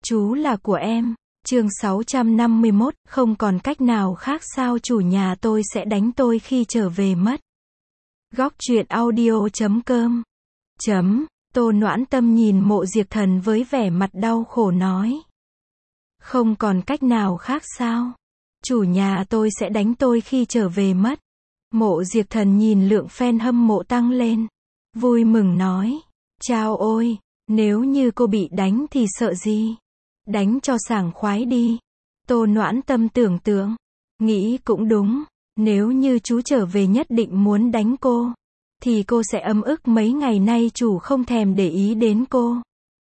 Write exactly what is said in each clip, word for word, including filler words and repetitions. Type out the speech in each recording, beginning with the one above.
Chú là của em. Chương sáu trăm năm mươi mốt, không còn cách nào khác sao chủ nhà tôi sẽ đánh tôi khi trở về mất. Góc truyện audio chấm com chấm, Tô Noãn Tâm nhìn Mộ Diệp Thần với vẻ mặt đau khổ nói. Không còn cách nào khác sao? Chủ nhà tôi sẽ đánh tôi khi trở về mất. Mộ Diệp Thần nhìn lượng fan hâm mộ tăng lên. Vui mừng nói. Chao ôi, nếu như cô bị đánh thì sợ gì? Đánh cho sảng khoái đi. Tô Noãn Tâm tưởng tượng. Nghĩ cũng đúng. Nếu như chú trở về nhất định muốn đánh cô, thì cô sẽ ấm ức mấy ngày nay chủ không thèm để ý đến cô.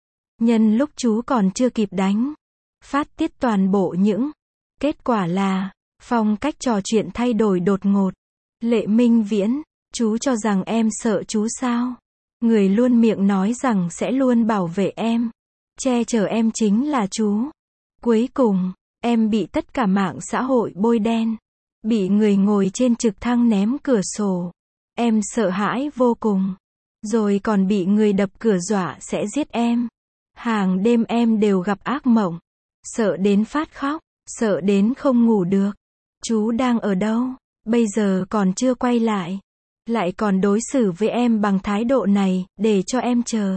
Nhân lúc chú còn chưa kịp đánh, phát tiết toàn bộ những. Kết quả là, phong cách trò chuyện thay đổi đột ngột. Lệ Minh Viễn, chú cho rằng em sợ chú sao? Người luôn miệng nói rằng sẽ luôn bảo vệ em, che chở em chính là chú. Cuối cùng, em bị tất cả mạng xã hội bôi đen. Bị người ngồi trên trực thăng ném cửa sổ. Em sợ hãi vô cùng. Rồi còn bị người đập cửa dọa sẽ giết em. Hàng đêm em đều gặp ác mộng. Sợ đến phát khóc. Sợ đến không ngủ được. Chú đang ở đâu? Bây giờ còn chưa quay lại. Lại còn đối xử với em bằng thái độ này, để cho em chờ.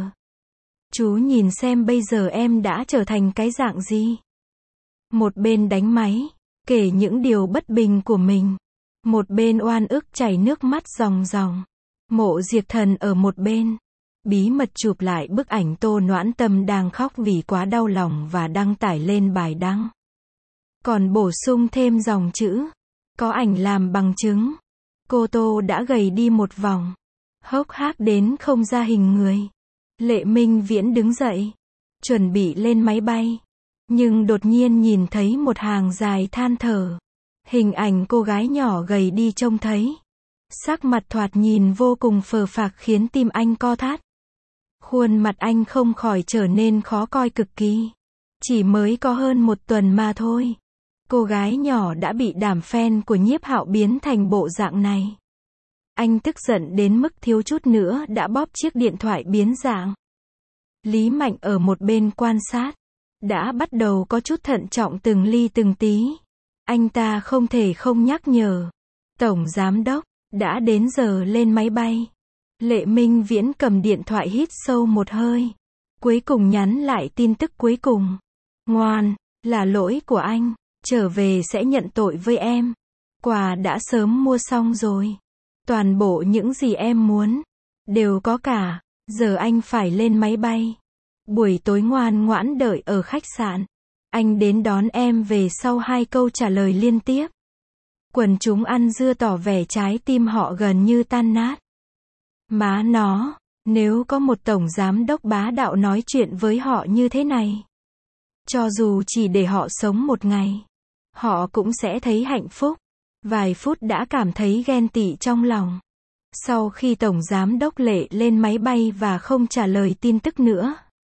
Chú nhìn xem bây giờ em đã trở thành cái dạng gì. Một bên đánh máy, kể những điều bất bình của mình. Một bên oan ức chảy nước mắt ròng ròng. Mộ Diệp Thần ở một bên, bí mật chụp lại bức ảnh Tô Noãn Tâm đang khóc vì quá đau lòng và đăng tải lên bài đăng. Còn bổ sung thêm dòng chữ. Có ảnh làm bằng chứng. Cô Tô đã gầy đi một vòng. Hốc hác đến không ra hình người. Lệ Minh Viễn đứng dậy. Chuẩn bị lên máy bay. Nhưng đột nhiên nhìn thấy một hàng dài than thở. Hình ảnh cô gái nhỏ gầy đi trông thấy. Sắc mặt thoạt nhìn vô cùng phờ phạc khiến tim anh co thắt. Khuôn mặt anh không khỏi trở nên khó coi cực kỳ. Chỉ mới có hơn một tuần mà thôi. Cô gái nhỏ đã bị đám fan của Nhiếp Hạo biến thành bộ dạng này. Anh tức giận đến mức thiếu chút nữa đã bóp chiếc điện thoại biến dạng. Lý Mạnh ở một bên quan sát. Đã bắt đầu có chút thận trọng từng ly từng tí. Anh ta không thể không nhắc nhở. Tổng Giám Đốc, đã đến giờ lên máy bay. Lệ Minh Viễn cầm điện thoại hít sâu một hơi. Cuối cùng nhắn lại tin tức cuối cùng. Ngoan, là lỗi của anh. Trở về sẽ nhận tội với em. Quà đã sớm mua xong rồi. Toàn bộ những gì em muốn đều có cả. Giờ anh phải lên máy bay. Buổi tối ngoan ngoãn đợi ở khách sạn. Anh đến đón em về sau hai câu trả lời liên tiếp. Quần chúng ăn dưa tỏ vẻ trái tim họ gần như tan nát. Má nó, nếu có một tổng giám đốc bá đạo nói chuyện với họ như thế này, cho dù chỉ để họ sống một ngày, họ cũng sẽ thấy hạnh phúc. Vài phút đã cảm thấy ghen tị trong lòng. Sau khi tổng giám đốc Lệ lên máy bay và không trả lời tin tức nữa,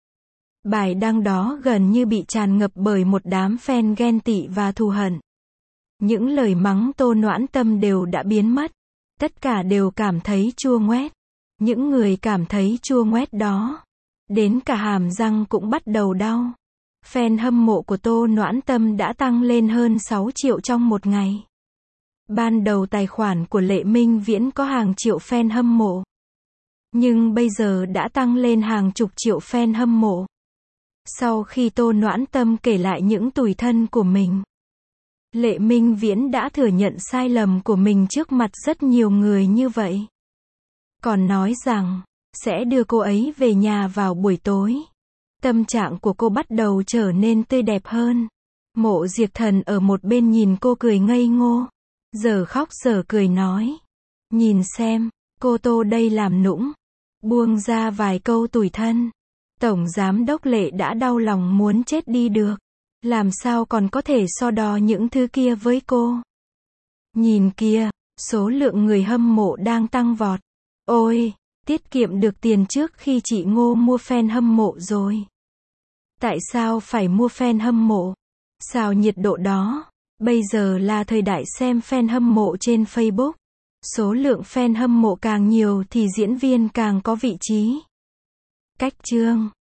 bài đăng đó gần như bị tràn ngập bởi một đám fan ghen tị và thù hận. Những lời mắng Tô Noãn Tâm đều đã biến mất. Tất cả đều cảm thấy chua ngoét. Những người cảm thấy chua ngoét đó, đến cả hàm răng cũng bắt đầu đau. Fan hâm mộ của Tô Noãn Tâm đã tăng lên hơn sáu triệu trong một ngày. Ban đầu tài khoản của Lệ Minh Viễn có hàng triệu fan hâm mộ. Nhưng bây giờ đã tăng lên hàng chục triệu fan hâm mộ. Sau khi Tô Noãn Tâm kể lại những tủi thân của mình, Lệ Minh Viễn đã thừa nhận sai lầm của mình trước mặt rất nhiều người như vậy. Còn nói rằng, sẽ đưa cô ấy về nhà vào buổi tối. Tâm trạng của cô bắt đầu trở nên tươi đẹp hơn. Mộ Diệp Thần ở một bên nhìn cô cười ngây ngô. Giờ khóc giờ cười nói. Nhìn xem, cô Tô đây làm nũng. Buông ra vài câu tủi thân. Tổng Giám Đốc Lệ đã đau lòng muốn chết đi được. Làm sao còn có thể so đo những thứ kia với cô. Nhìn kia, số lượng người hâm mộ đang tăng vọt. Ôi, tiết kiệm được tiền trước khi chị Ngô mua fan hâm mộ rồi. Tại sao phải mua fan hâm mộ? Sao nhiệt độ đó? Bây giờ là thời đại xem fan hâm mộ trên Facebook. Số lượng fan hâm mộ càng nhiều thì diễn viên càng có vị trí. Cách chương